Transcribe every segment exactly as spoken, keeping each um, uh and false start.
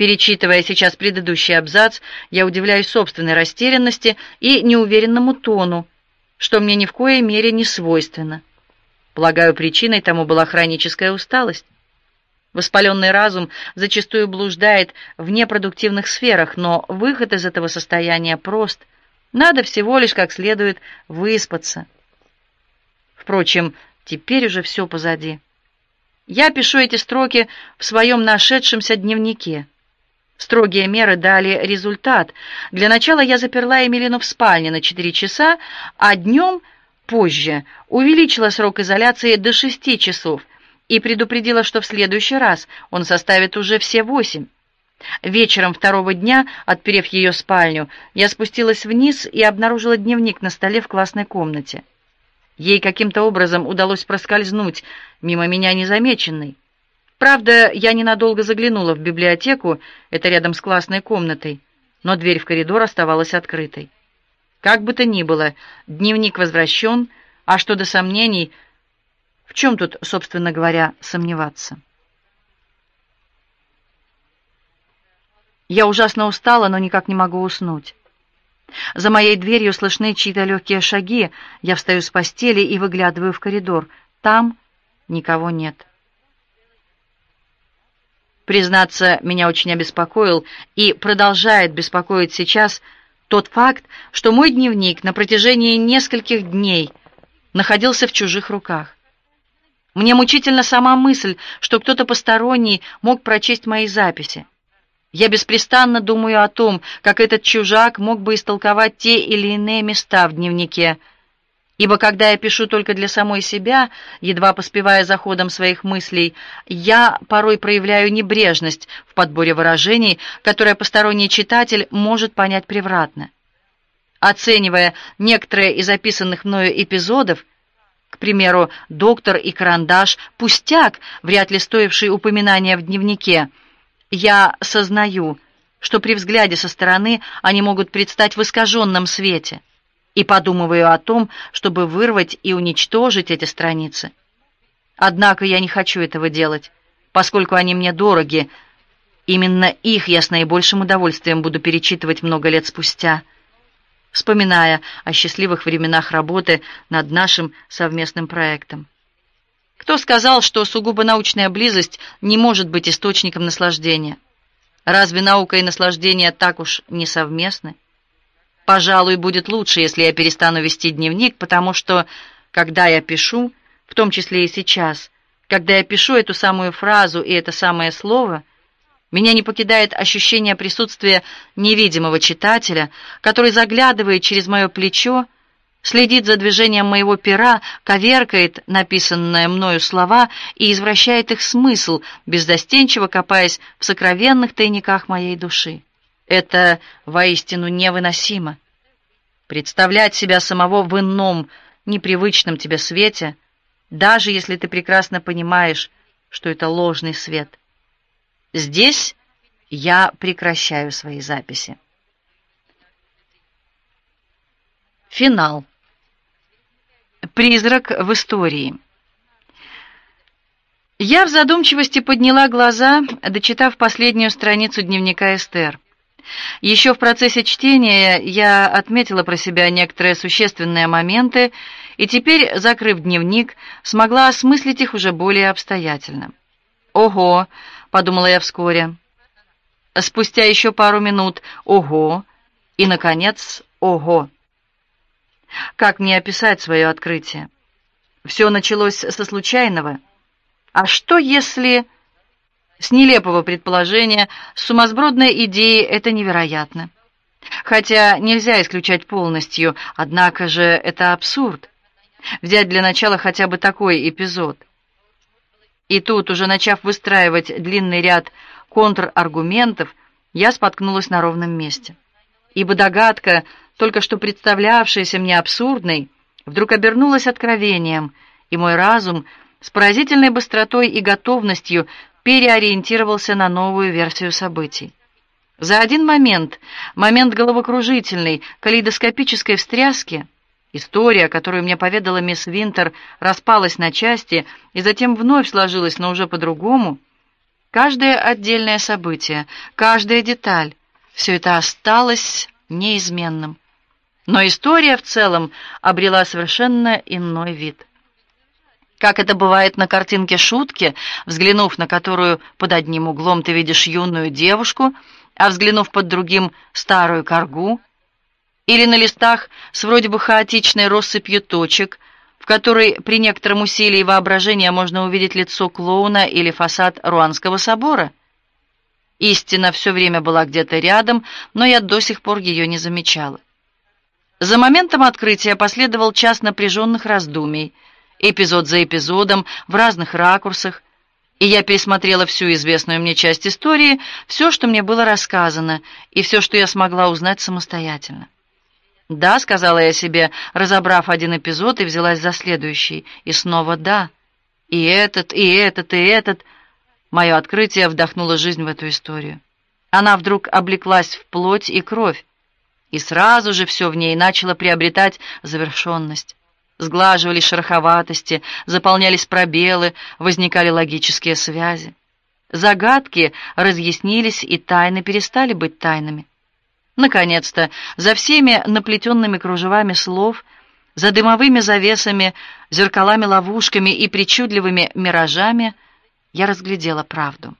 Перечитывая сейчас предыдущий абзац, я удивляюсь собственной растерянности и неуверенному тону, что мне ни в коей мере не свойственно. Полагаю, причиной тому была хроническая усталость. Воспаленный разум зачастую блуждает в непродуктивных сферах, но выход из этого состояния прост. Надо всего лишь как следует выспаться. Впрочем, теперь уже все позади. Я пишу эти строки в своем нашедшемся дневнике. Строгие меры дали результат. Для начала я заперла Эмилину в спальне на четыре часа, а днем позже увеличила срок изоляции до шести часов и предупредила, что в следующий раз он составит уже все восемь. Вечером второго дня, отперев ее спальню, я спустилась вниз и обнаружила дневник на столе в классной комнате. Ей каким-то образом удалось проскользнуть мимо меня незамеченной. Правда, я ненадолго заглянула в библиотеку, это рядом с классной комнатой, но дверь в коридор оставалась открытой. Как бы то ни было, дневник возвращен, а что до сомнений, в чем тут, собственно говоря, сомневаться? Я ужасно устала, но никак не могу уснуть. За моей дверью слышны чьи-то легкие шаги. Я встаю с постели и выглядываю в коридор. Там никого нет. Признаться, меня очень обеспокоил и продолжает беспокоить сейчас тот факт, что мой дневник на протяжении нескольких дней находился в чужих руках. Мне мучительна сама мысль, что кто-то посторонний мог прочесть мои записи. Я беспрестанно думаю о том, как этот чужак мог бы истолковать те или иные места в дневнике. Ибо когда я пишу только для самой себя, едва поспевая за ходом своих мыслей, я порой проявляю небрежность в подборе выражений, которые посторонний читатель может понять превратно. Оценивая некоторые из описанных мною эпизодов, к примеру, «Доктор и карандаш» — пустяк, вряд ли стоивший упоминания в дневнике, я сознаю, что при взгляде со стороны они могут предстать в искаженном свете, и подумываю о том, чтобы вырвать и уничтожить эти страницы. Однако я не хочу этого делать, поскольку они мне дороги. Именно их я с наибольшим удовольствием буду перечитывать много лет спустя, вспоминая о счастливых временах работы над нашим совместным проектом. Кто сказал, что сугубо научная близость не может быть источником наслаждения? Разве наука и наслаждение так уж не совместны? Пожалуй, будет лучше, если я перестану вести дневник, потому что, когда я пишу, в том числе и сейчас, когда я пишу эту самую фразу и это самое слово, меня не покидает ощущение присутствия невидимого читателя, который заглядывает через мое плечо, следит за движением моего пера, коверкает написанные мною слова и извращает их смысл, беззастенчиво копаясь в сокровенных тайниках моей души. Это воистину невыносимо. Представлять себя самого в ином, непривычном тебе свете, даже если ты прекрасно понимаешь, что это ложный свет. Здесь я прекращаю свои записи. Финал. Призрак в истории. Я в задумчивости подняла глаза, дочитав последнюю страницу дневника Эстер. Еще в процессе чтения я отметила про себя некоторые существенные моменты, и теперь, закрыв дневник, смогла осмыслить их уже более обстоятельно. «Ого!» — подумала я вскоре. Спустя еще пару минут «ого!» и, наконец, «ого!». Как мне описать свое открытие? Все началось со случайного. А что если... С нелепого предположения, с сумасбродной идеей это невероятно. Хотя нельзя исключать полностью, однако же это абсурд. Взять для начала хотя бы такой эпизод. И тут, уже начав выстраивать длинный ряд контраргументов, я споткнулась на ровном месте. Ибо догадка, только что представлявшаяся мне абсурдной, вдруг обернулась откровением, и мой разум с поразительной быстротой и готовностью переориентировался на новую версию событий. За один момент, момент головокружительной, калейдоскопической встряски, история, которую мне поведала мисс Винтер, распалась на части и затем вновь сложилась, но уже по-другому. Каждое отдельное событие, каждая деталь — все это осталось неизменным. Но история в целом обрела совершенно иной вид. Как это бывает на картинке шутки, взглянув на которую под одним углом ты видишь юную девушку, а взглянув под другим — старую коргу, или на листах с вроде бы хаотичной россыпью точек, в которой при некотором усилии воображения можно увидеть лицо клоуна или фасад Руанского собора. Истина все время была где-то рядом, но я до сих пор ее не замечала. За моментом открытия последовал час напряженных раздумий, эпизод за эпизодом, в разных ракурсах, и я пересмотрела всю известную мне часть истории, все, что мне было рассказано, и все, что я смогла узнать самостоятельно. «Да», — сказала я себе, разобрав один эпизод, и взялась за следующий. И снова «да». И этот, и этот, и этот. Мое открытие вдохнуло жизнь в эту историю. Она вдруг облеклась в плоть и кровь, и сразу же все в ней начало приобретать завершенность. Сглаживались шероховатости, заполнялись пробелы, возникали логические связи. Загадки разъяснились, и тайны перестали быть тайнами. Наконец-то, за всеми наплетенными кружевами слов, за дымовыми завесами, зеркалами-ловушками и причудливыми миражами я разглядела правду.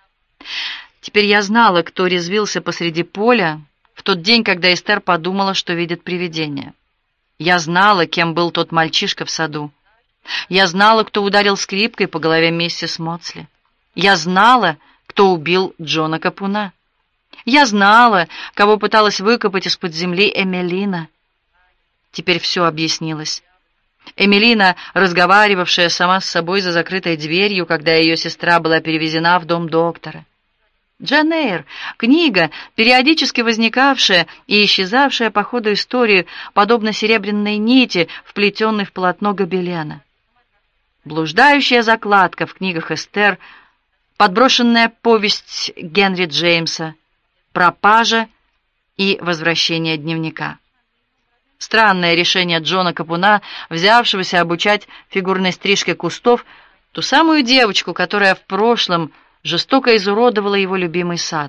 Теперь я знала, кто резвился посреди поля в тот день, когда Эстер подумала, что видит привидение. Я знала, кем был тот мальчишка в саду. Я знала, кто ударил скрипкой по голове миссис Моцли. Я знала, кто убил Джона Капуна. Я знала, кого пыталась выкопать из-под земли Эмилина. Теперь все объяснилось. Эмилина, разговаривавшая сама с собой за закрытой дверью, когда ее сестра была перевезена в дом доктора. Джейн Эйр, книга, периодически возникавшая и исчезавшая по ходу истории, подобно серебряной нити, вплетенной в полотно гобелена. Блуждающая закладка в книгах Эстер, подброшенная повесть Генри Джеймса, пропажа и возвращение дневника. Странное решение Джона Капуна, взявшегося обучать фигурной стрижке кустов ту самую девочку, которая в прошлом жестоко изуродовала его любимый сад.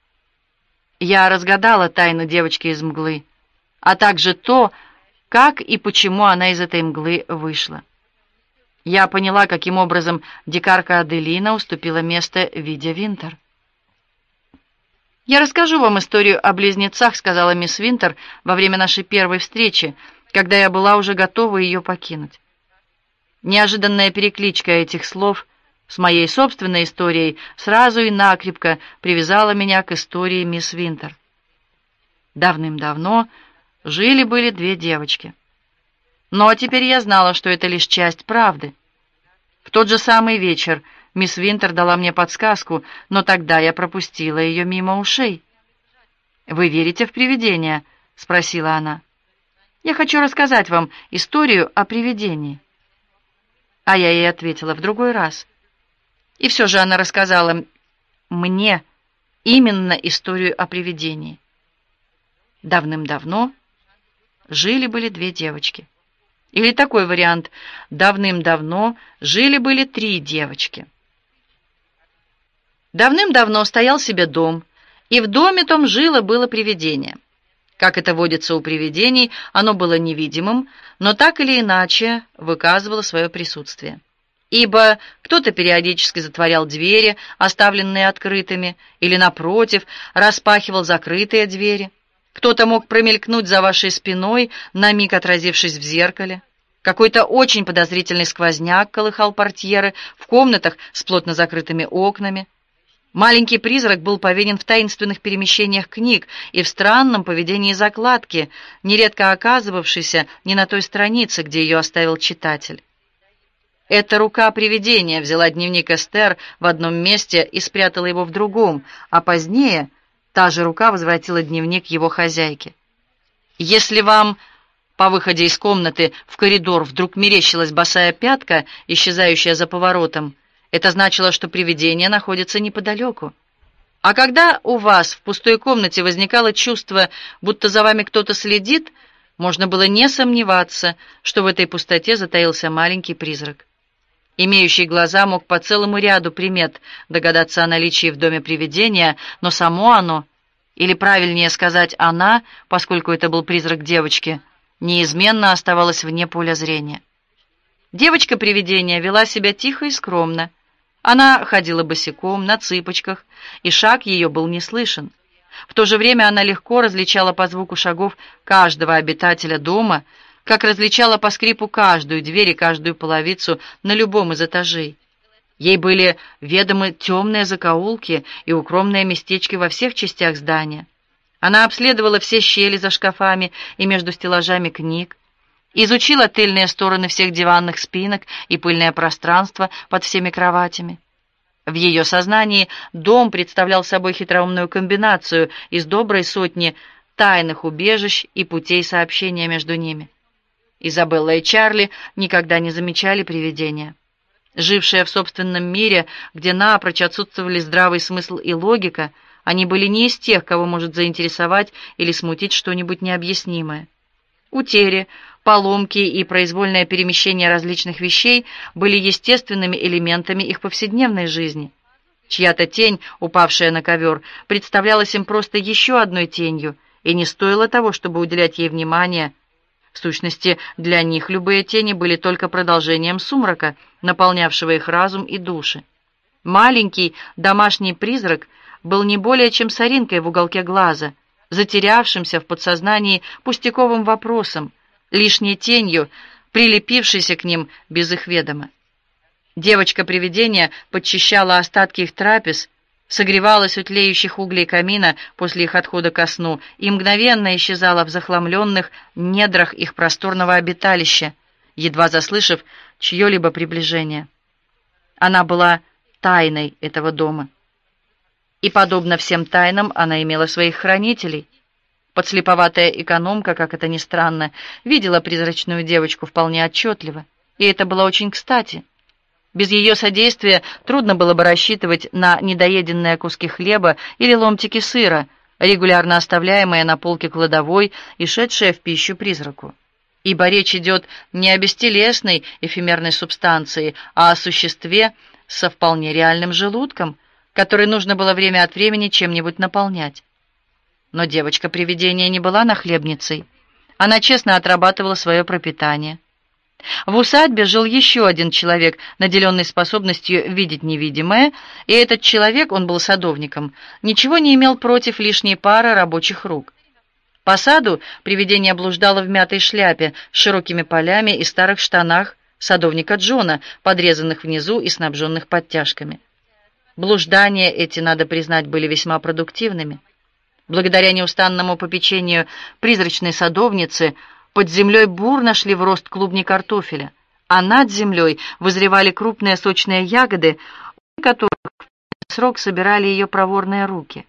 Я разгадала тайну девочки из мглы, а также то, как и почему она из этой мглы вышла. Я поняла, каким образом дикарка Аделина уступила место Виде Винтер. «Я расскажу вам историю о близнецах», — сказала мисс Винтер во время нашей первой встречи, когда я была уже готова ее покинуть. Неожиданная перекличка этих слов с моей собственной историей сразу и накрепко привязала меня к истории мисс Винтер. Давным-давно жили-были две девочки. Но теперь я знала, что это лишь часть правды. В тот же самый вечер мисс Винтер дала мне подсказку, но тогда я пропустила ее мимо ушей. «Вы верите в привидения?» — спросила она. «Я хочу рассказать вам историю о привидении». А я ей ответила: «В другой раз». И все же она рассказала мне именно историю о привидении. Давным-давно жили-были две девочки. Или такой вариант: давным-давно жили-были три девочки. Давным-давно стоял себе дом, и в доме том жило-было привидение. Как это водится у привидений, оно было невидимым, но так или иначе выказывало свое присутствие. Ибо кто-то периодически затворял двери, оставленные открытыми, или, напротив, распахивал закрытые двери. Кто-то мог промелькнуть за вашей спиной, на миг отразившись в зеркале. Какой-то очень подозрительный сквозняк колыхал портьеры в комнатах с плотно закрытыми окнами. Маленький призрак был повинен в таинственных перемещениях книг и в странном поведении закладки, нередко оказывавшейся не на той странице, где ее оставил читатель. Эта рука привидения взяла дневник Эстер в одном месте и спрятала его в другом, а позднее та же рука возвратила дневник его хозяйке. Если вам по выходе из комнаты в коридор вдруг мерещилась босая пятка, исчезающая за поворотом, это значило, что привидение находится неподалеку. А когда у вас в пустой комнате возникало чувство, будто за вами кто-то следит, можно было не сомневаться, что в этой пустоте затаился маленький призрак. Имеющий глаза мог по целому ряду примет догадаться о наличии в доме привидения, но само оно, или правильнее сказать она, поскольку это был призрак девочки, неизменно оставалось вне поля зрения. Девочка-привидение вела себя тихо и скромно. Она ходила босиком, на цыпочках, и шаг ее был не слышен. В то же время она легко различала по звуку шагов каждого обитателя дома, как различала по скрипу каждую дверь и каждую половицу на любом из этажей. Ей были ведомы темные закоулки и укромные местечки во всех частях здания. Она обследовала все щели за шкафами и между стеллажами книг, изучила тыльные стороны всех диванных спинок и пыльное пространство под всеми кроватями. В ее сознании дом представлял собой хитроумную комбинацию из доброй сотни тайных убежищ и путей сообщения между ними. Изабелла и Чарли никогда не замечали привидения. Жившие в собственном мире, где напрочь отсутствовали здравый смысл и логика, они были не из тех, кого может заинтересовать или смутить что-нибудь необъяснимое. Утери, поломки и произвольное перемещение различных вещей были естественными элементами их повседневной жизни. Чья-то тень, упавшая на ковер, представлялась им просто еще одной тенью, и не стоило того, чтобы уделять ей внимание. В сущности, для них любые тени были только продолжением сумрака, наполнявшего их разум и души. Маленький домашний призрак был не более чем соринкой в уголке глаза, затерявшимся в подсознании пустяковым вопросом, лишней тенью, прилепившейся к ним без их ведома. Девочка-привидение подчищала остатки их трапез, согревалась у тлеющих углей камина после их отхода ко сну и мгновенно исчезала в захламленных недрах их просторного обиталища, едва заслышав чье-либо приближение. Она была тайной этого дома. И, подобно всем тайнам, она имела своих хранителей. Подслеповатая экономка, как это ни странно, видела призрачную девочку вполне отчетливо, и это было очень кстати. Без ее содействия трудно было бы рассчитывать на недоеденные куски хлеба или ломтики сыра, регулярно оставляемые на полке кладовой и шедшие в пищу призраку. Ибо речь идет не о бестелесной эфемерной субстанции, а о существе со вполне реальным желудком, который нужно было время от времени чем-нибудь наполнять. Но девочка-привидение не была нахлебницей. Она честно отрабатывала свое пропитание. В усадьбе жил еще один человек, наделенный способностью видеть невидимое, и этот человек, он был садовником, ничего не имел против лишней пары рабочих рук. По саду привидение блуждало в мятой шляпе с широкими полями и старых штанах садовника Джона, подрезанных внизу и снабженных подтяжками. Блуждания эти, надо признать, были весьма продуктивными. Благодаря неустанному попечению призрачной садовницы под землей бурно шли в рост клубни картофеля, а над землей вызревали крупные сочные ягоды, у которых в срок собирали ее проворные руки.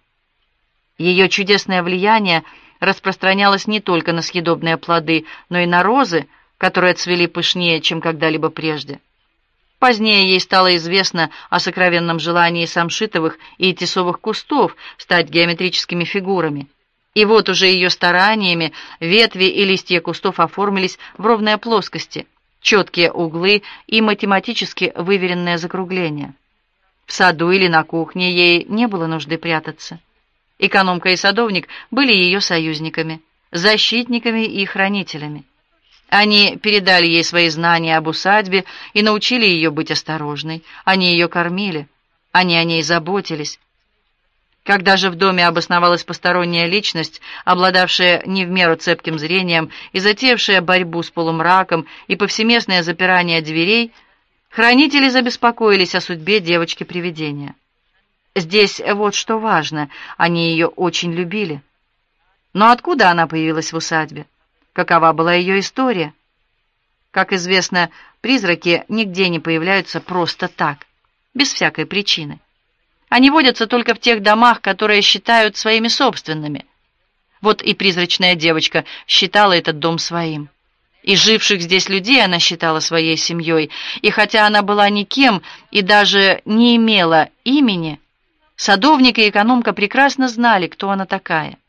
Ее чудесное влияние распространялось не только на съедобные плоды, но и на розы, которые цвели пышнее, чем когда-либо прежде. Позднее ей стало известно о сокровенном желании самшитовых и тесовых кустов стать геометрическими фигурами. И вот уже ее стараниями ветви и листья кустов оформились в ровные плоскости, четкие углы и математически выверенные закругления. В саду или на кухне ей не было нужды прятаться. Экономка и садовник были ее союзниками, защитниками и хранителями. Они передали ей свои знания об усадьбе и научили ее быть осторожной. Они ее кормили, они о ней заботились. Когда же в доме обосновалась посторонняя личность, обладавшая не в меру цепким зрением и затеявшая борьбу с полумраком и повсеместное запирание дверей, хранители забеспокоились о судьбе девочки-привидения. Здесь вот что важно, они ее очень любили. Но откуда она появилась в усадьбе? Какова была ее история? Как известно, призраки нигде не появляются просто так, без всякой причины. Они водятся только в тех домах, которые считают своими собственными. Вот и призрачная девочка считала этот дом своим. И живших здесь людей она считала своей семьей, и хотя она была никем и даже не имела имени, садовник и экономка прекрасно знали, кто она такая.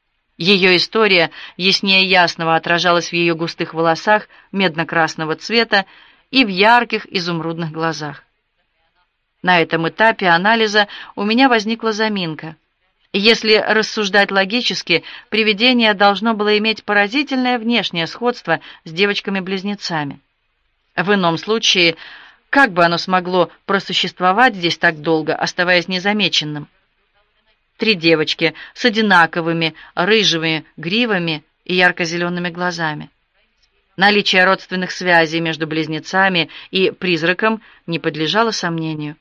Ее история яснее ясного отражалась в ее густых волосах медно-красного цвета и в ярких изумрудных глазах. На этом этапе анализа у меня возникла заминка. Если рассуждать логически, привидение должно было иметь поразительное внешнее сходство с девочками-близнецами. В ином случае, как бы оно смогло просуществовать здесь так долго, оставаясь незамеченным? Три девочки с одинаковыми рыжими гривами и ярко-зелеными глазами. Наличие родственных связей между близнецами и призраком не подлежало сомнению.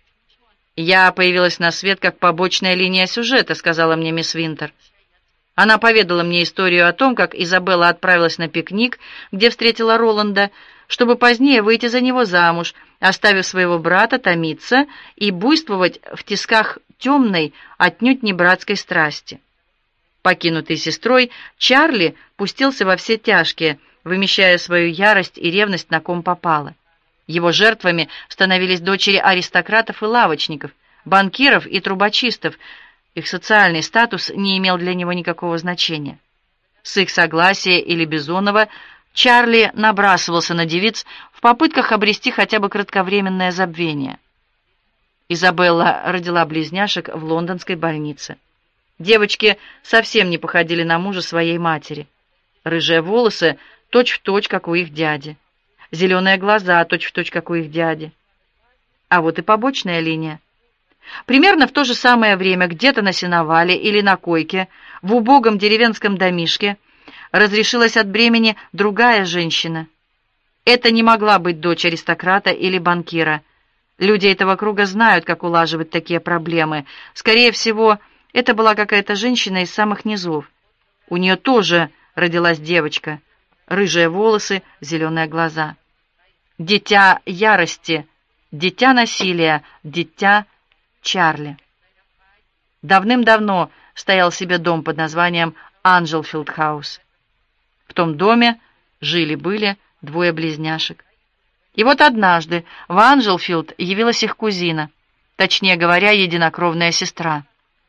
«Я появилась на свет как побочная линия сюжета», — сказала мне мисс Винтер. Она поведала мне историю о том, как Изабелла отправилась на пикник, где встретила Роланда, чтобы позднее выйти за него замуж, оставив своего брата томиться и буйствовать в тисках темной, отнюдь не братской страсти. Покинутый сестрой, Чарли пустился во все тяжкие, вымещая свою ярость и ревность на ком попало. Его жертвами становились дочери аристократов и лавочников, банкиров и трубочистов. Их социальный статус не имел для него никакого значения. С их согласия или безумного Чарли набрасывался на девиц в попытках обрести хотя бы кратковременное забвение. Изабелла родила близняшек в лондонской больнице. Девочки совсем не походили на мужа своей матери. Рыжие волосы точь-в-точь, как у их дяди. Зеленые глаза точь-в-точь, как у их дяди. А вот и побочная линия. Примерно в то же самое время где-то на сеновале или на койке в убогом деревенском домишке разрешилась от бремени другая женщина. Это не могла быть дочь аристократа или банкира. Люди этого круга знают, как улаживать такие проблемы. Скорее всего, это была какая-то женщина из самых низов. У нее тоже родилась девочка. Рыжие волосы, зеленые глаза. Дитя ярости, дитя насилия, дитя Чарли. Давным-давно стоял себе дом под названием Анджелфилд-хаус. В том доме жили-были двое близняшек. И вот однажды в Анджелфилд явилась их кузина, точнее говоря, единокровная сестра.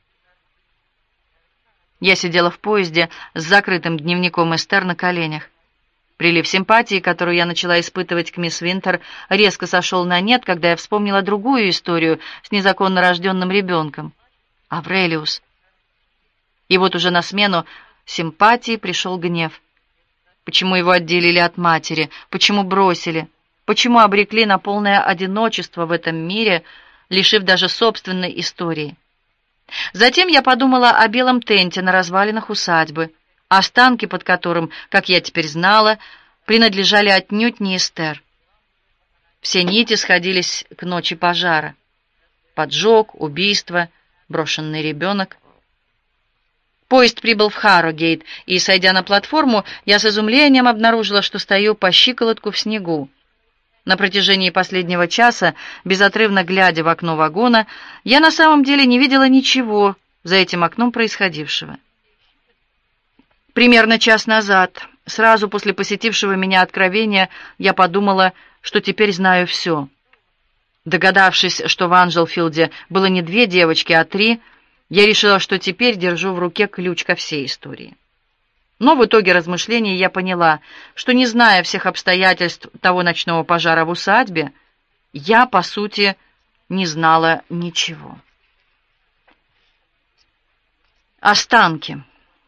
Я сидела в поезде с закрытым дневником Эстер на коленях. Прилив симпатии, которую я начала испытывать к мисс Винтер, резко сошел на нет, когда я вспомнила другую историю с незаконно рожденным ребенком. Аврелиус. И вот уже на смену симпатии пришел гнев. Почему его отделили от матери? Почему бросили? Почему обрекли на полное одиночество в этом мире, лишив даже собственной истории? Затем я подумала о белом тенте на развалинах усадьбы, останки под которым, как я теперь знала, принадлежали отнюдь не Эстер. Все нити сходились к ночи пожара. Поджог, убийство, брошенный ребенок. Поезд прибыл в Харрогейт, и, сойдя на платформу, я с изумлением обнаружила, что стою по щиколотку в снегу. На протяжении последнего часа, безотрывно глядя в окно вагона, я на самом деле не видела ничего за этим окном происходившего. Примерно час назад, сразу после посетившего меня откровения, я подумала, что теперь знаю все. Догадавшись, что в Анджелфилде было не две девочки, а три, я решила, что теперь держу в руке ключ ко всей истории. Но в итоге размышлений я поняла, что, не зная всех обстоятельств того ночного пожара в усадьбе, я, по сути, не знала ничего. Останки.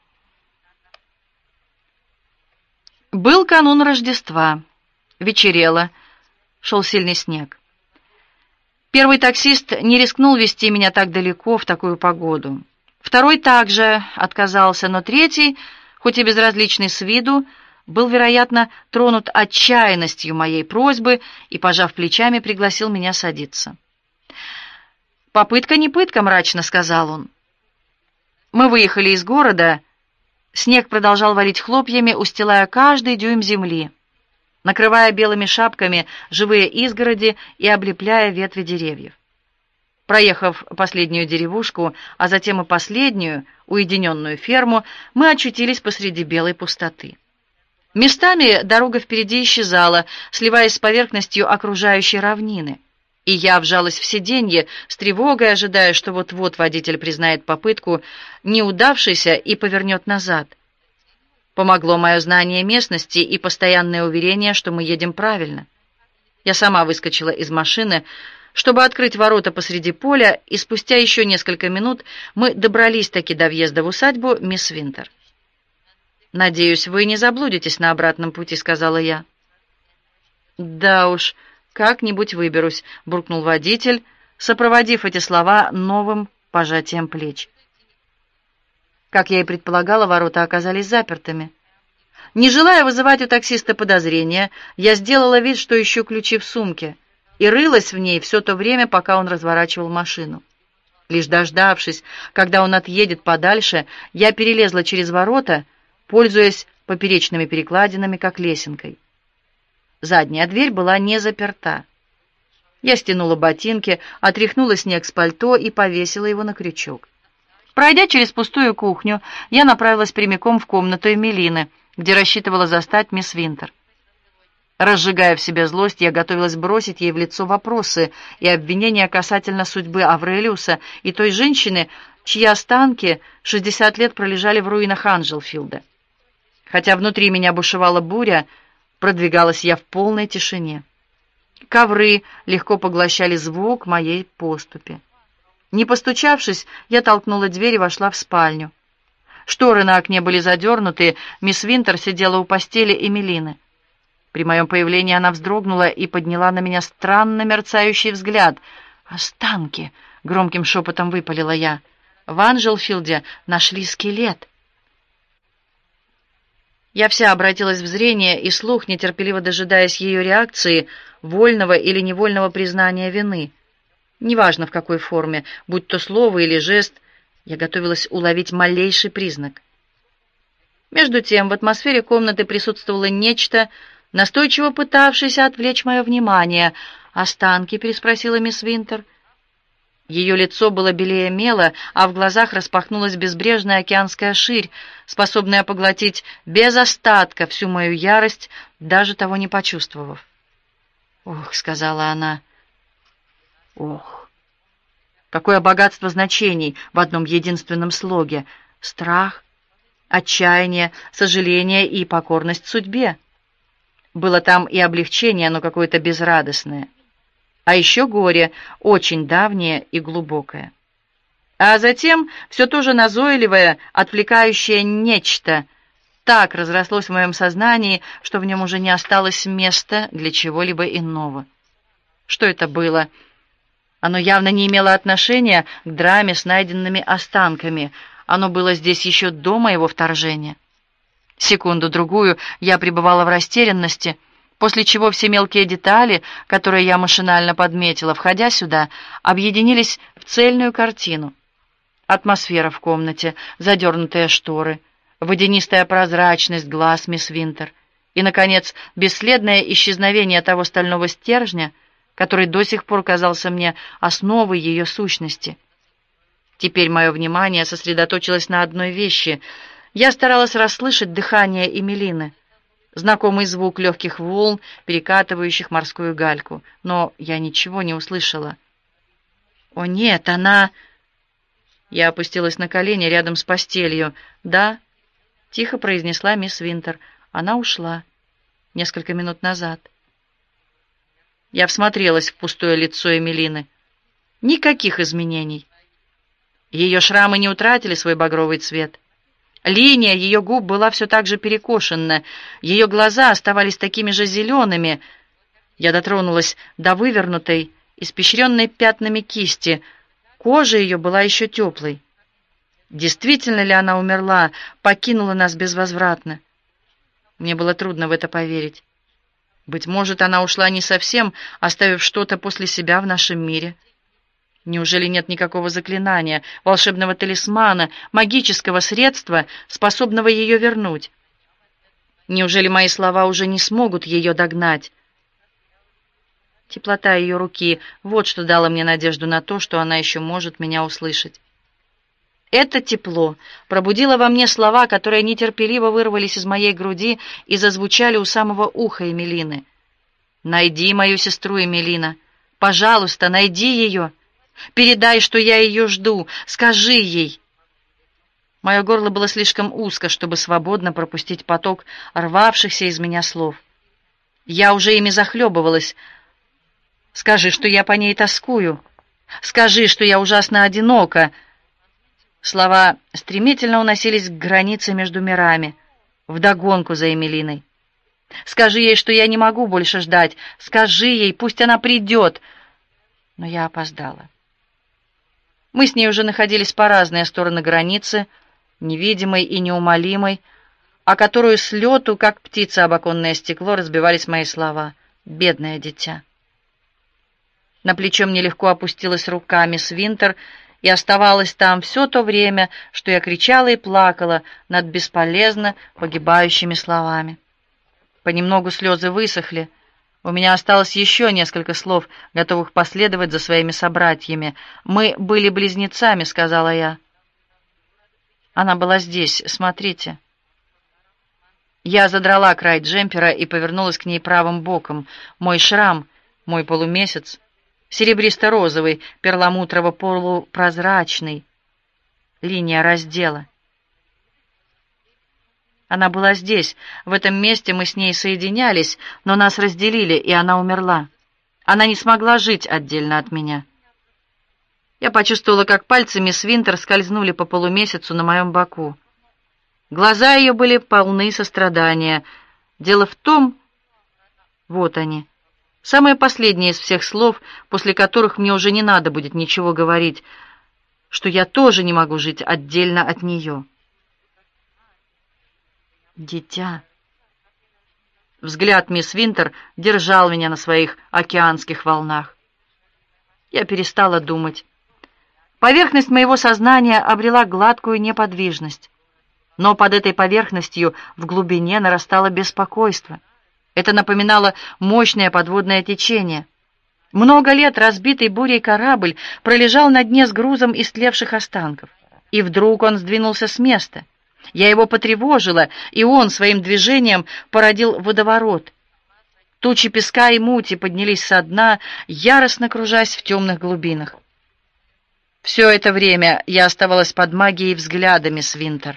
Был канун Рождества. Вечерело. Шел сильный снег. Первый таксист не рискнул везти меня так далеко в такую погоду. Второй также отказался, но третий, хоть и безразличный с виду, был, вероятно, тронут отчаянностью моей просьбы и, пожав плечами, пригласил меня садиться. «Попытка не пытка», — мрачно сказал он. Мы выехали из города. Снег продолжал валить хлопьями, устилая каждый дюйм земли, накрывая белыми шапками живые изгороди и облепляя ветви деревьев. Проехав последнюю деревушку, а затем и последнюю, уединенную ферму, мы очутились посреди белой пустоты. Местами дорога впереди исчезала, сливаясь с поверхностью окружающей равнины, и я вжалась в сиденье, с тревогой ожидая, что вот-вот водитель признает попытку неудавшейся и повернет назад. Помогло мое знание местности и постоянное уверение, что мы едем правильно. Я сама выскочила из машины, чтобы открыть ворота посреди поля, и спустя еще несколько минут мы добрались-таки до въезда в усадьбу мисс Винтер. «Надеюсь, вы не заблудитесь на обратном пути», — сказала я. «Да уж, как-нибудь выберусь», — буркнул водитель, сопроводив эти слова новым пожатием плеч. Как я и предполагала, ворота оказались запертыми. Не желая вызывать у таксиста подозрения, я сделала вид, что ищу ключи в сумке, и рылась в ней все то время, пока он разворачивал машину. Лишь дождавшись, когда он отъедет подальше, я перелезла через ворота, пользуясь поперечными перекладинами, как лесенкой. Задняя дверь была не заперта. Я стянула ботинки, отряхнула снег с пальто и повесила его на крючок. Пройдя через пустую кухню, я направилась прямиком в комнату Эмилины, где рассчитывала застать мисс Винтер. Разжигая в себе злость, я готовилась бросить ей в лицо вопросы и обвинения касательно судьбы Аврелиуса и той женщины, чьи останки шестьдесят лет пролежали в руинах Анжелфилда. Хотя внутри меня бушевала буря, продвигалась я в полной тишине. Ковры легко поглощали звук моей поступи. Не постучавшись, я толкнула дверь и вошла в спальню. Шторы на окне были задернуты, мисс Винтер сидела у постели Эмилины. При моем появлении она вздрогнула и подняла на меня странно мерцающий взгляд. «Останки!» — громким шепотом выпалила я. «В Анжелфилде нашли скелет». Я вся обратилась в зрение и слух, нетерпеливо дожидаясь ее реакции, вольного или невольного признания вины. Неважно в какой форме, будь то слово или жест, я готовилась уловить малейший признак. Между тем в атмосфере комнаты присутствовало нечто, настойчиво пытавшееся отвлечь мое внимание. «Останки?» — переспросила мисс Винтер. Ее лицо было белее мела, а в глазах распахнулась безбрежная океанская ширь, способная поглотить без остатка всю мою ярость, даже того не почувствовав. «Ох», — сказала она, — «ох». Какое богатство значений в одном единственном слоге: страх, отчаяние, сожаление и покорность судьбе. Было там и облегчение, но какое-то безрадостное. А еще горе, очень давнее и глубокое. А затем все то же назойливое, отвлекающее нечто так разрослось в моем сознании, что в нем уже не осталось места для чего-либо иного. Что это было? Оно явно не имело отношения к драме с найденными останками. Оно было здесь еще до моего вторжения. Секунду-другую я пребывала в растерянности, после чего все мелкие детали, которые я машинально подметила, входя сюда, объединились в цельную картину. Атмосфера в комнате, задернутые шторы, водянистая прозрачность глаз мисс Винтер и, наконец, бесследное исчезновение того стального стержня, который до сих пор казался мне основой ее сущности. Теперь мое внимание сосредоточилось на одной вещи. Я старалась расслышать дыхание Эмилины, знакомый звук легких волн, перекатывающих морскую гальку, но я ничего не услышала. «О нет, она...» Я опустилась на колени рядом с постелью. «Да», — тихо произнесла мисс Винтер, — «она ушла несколько минут назад». Я всмотрелась в пустое лицо Эмилины. Никаких изменений. Ее шрамы не утратили свой багровый цвет. Линия ее губ была все так же перекошена, ее глаза оставались такими же зелеными. Я дотронулась до вывернутой, испещренной пятнами кисти. Кожа ее была еще теплой. Действительно ли она умерла, покинула нас безвозвратно? Мне было трудно в это поверить. Быть может, она ушла не совсем, оставив что-то после себя в нашем мире. Неужели нет никакого заклинания, волшебного талисмана, магического средства, способного ее вернуть? Неужели мои слова уже не смогут ее догнать? Теплота ее руки — вот что дало мне надежду на то, что она еще может меня услышать. Это тепло пробудило во мне слова, которые нетерпеливо вырвались из моей груди и зазвучали у самого уха Эмилины. «Найди мою сестру, Эмилина. Пожалуйста, найди ее. Передай, что я ее жду. Скажи ей». Мое горло было слишком узко, чтобы свободно пропустить поток рвавшихся из меня слов. Я уже ими захлебывалась, Скажи, что я по ней тоскую. Скажи, что я ужасно одинока». Слова стремительно уносились к границе между мирами, вдогонку за Эмилиной. «Скажи ей, что я не могу больше ждать. Скажи ей, пусть она придет». Но я опоздала. Мы с ней уже находились по разные стороны границы, невидимой и неумолимой, о которую с лету, как птица об оконное стекло, разбивались мои слова. Бедное дитя. На плечо мне легко опустилась рука мисс Винтер и оставалась там все то время, что я кричала и плакала над бесполезно погибающими словами. Понемногу слезы высохли. У меня осталось еще несколько слов, готовых последовать за своими собратьями. «Мы были близнецами», — сказала я. Она была здесь, смотрите. Я задрала край джемпера и повернулась к ней правым боком. Мой шрам, мой полумесяц, серебристо-розовый, перламутрово-полупрозрачный. Линия раздела. Она была здесь, в этом месте мы с ней соединялись, но нас разделили, и она умерла. Она не смогла жить отдельно от меня. Я почувствовала, как пальцы мисс Винтер скользнули по полумесяцу на моем боку. Глаза ее были полны сострадания. Дело в том, вот они, самые последние из всех слов, после которых мне уже не надо будет ничего говорить, что я тоже не могу жить отдельно от нее. Дитя. Взгляд мисс Винтер держал меня на своих океанских волнах. Я перестала думать. Поверхность моего сознания обрела гладкую неподвижность. Но под этой поверхностью в глубине нарастало беспокойство. Это напоминало мощное подводное течение. Много лет разбитый бурей корабль пролежал на дне с грузом истлевших останков. И вдруг он сдвинулся с места. Я его потревожила, и он своим движением породил водоворот. Тучи песка и мути поднялись со дна, яростно кружась в темных глубинах. Все это время я оставалась под магией взгляда мисс Винтер.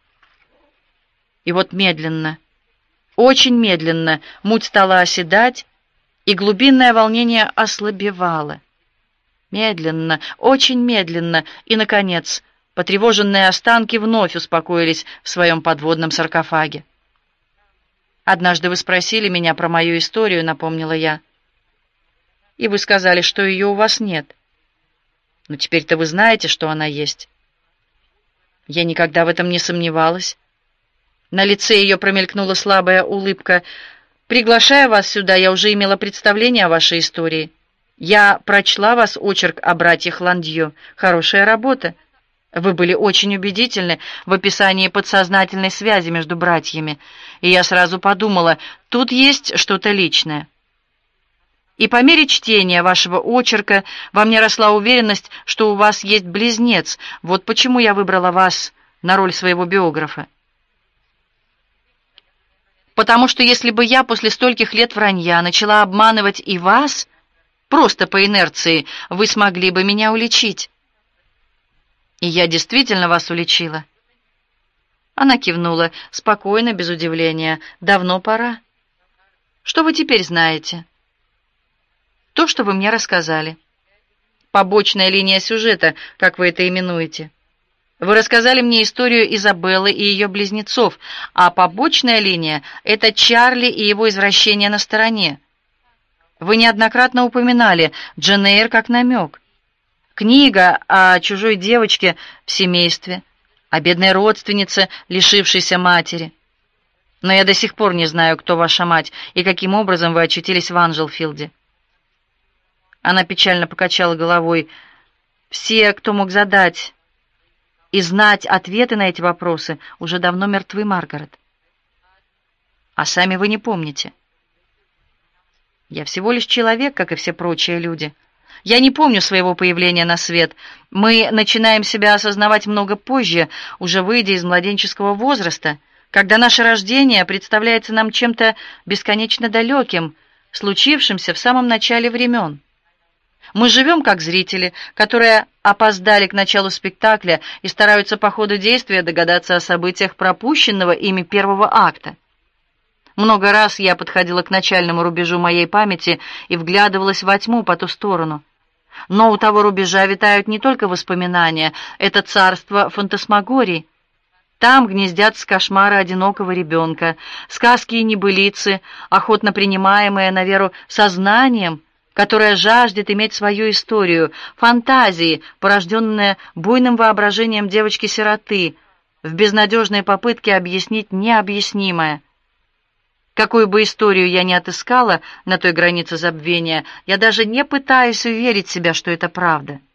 И вот медленно, очень медленно муть стала оседать, и глубинное волнение ослабевало. Медленно, очень медленно, и, наконец, потревоженные останки вновь успокоились в своем подводном саркофаге. «Однажды вы спросили меня про мою историю», — напомнила я. «И вы сказали, что ее у вас нет. Но теперь-то вы знаете, что она есть». Я никогда в этом не сомневалась. На лице ее промелькнула слабая улыбка. «Приглашая вас сюда, я уже имела представление о вашей истории. Я прочла вас очерк о братьях Ландьё. Хорошая работа. Вы были очень убедительны в описании подсознательной связи между братьями, и я сразу подумала, тут есть что-то личное. И по мере чтения вашего очерка во мне росла уверенность, что у вас есть близнец. Вот почему я выбрала вас на роль своего биографа. Потому что если бы я после стольких лет вранья начала обманывать и вас, просто по инерции, вы смогли бы меня уличить. И я действительно вас уличила». Она кивнула, спокойно, без удивления. «Давно пора. Что вы теперь знаете?» «То, что вы мне рассказали. Побочная линия сюжета, как вы это именуете. Вы рассказали мне историю Изабеллы и ее близнецов, а побочная линия — это Чарли и его извращение на стороне. Вы неоднократно упоминали Джейн Эйр как намек. Книга о чужой девочке в семействе, о бедной родственнице, лишившейся матери. Но я до сих пор не знаю, кто ваша мать и каким образом вы очутились в Анжелфилде». Она печально покачала головой. «Все, кто мог задать и знать ответы на эти вопросы, уже давно мертвы, Маргарет. А сами вы не помните. Я всего лишь человек, как и все прочие люди. Я не помню своего появления на свет. Мы начинаем себя осознавать много позже, уже выйдя из младенческого возраста, когда наше рождение представляется нам чем-то бесконечно далеким, случившимся в самом начале времен. Мы живем как зрители, которые опоздали к началу спектакля и стараются по ходу действия догадаться о событиях пропущенного ими первого акта. Много раз я подходила к начальному рубежу моей памяти и вглядывалась во тьму по ту сторону. Но у того рубежа витают не только воспоминания, это царство фантасмагорий. Там гнездятся кошмары одинокого ребенка, сказки и небылицы, охотно принимаемые на веру сознанием, которое жаждет иметь свою историю, фантазии, порожденные буйным воображением девочки-сироты, в безнадежной попытке объяснить необъяснимое. Какую бы историю я ни отыскала на той границе забвения, я даже не пытаюсь уверить себя, что это правда.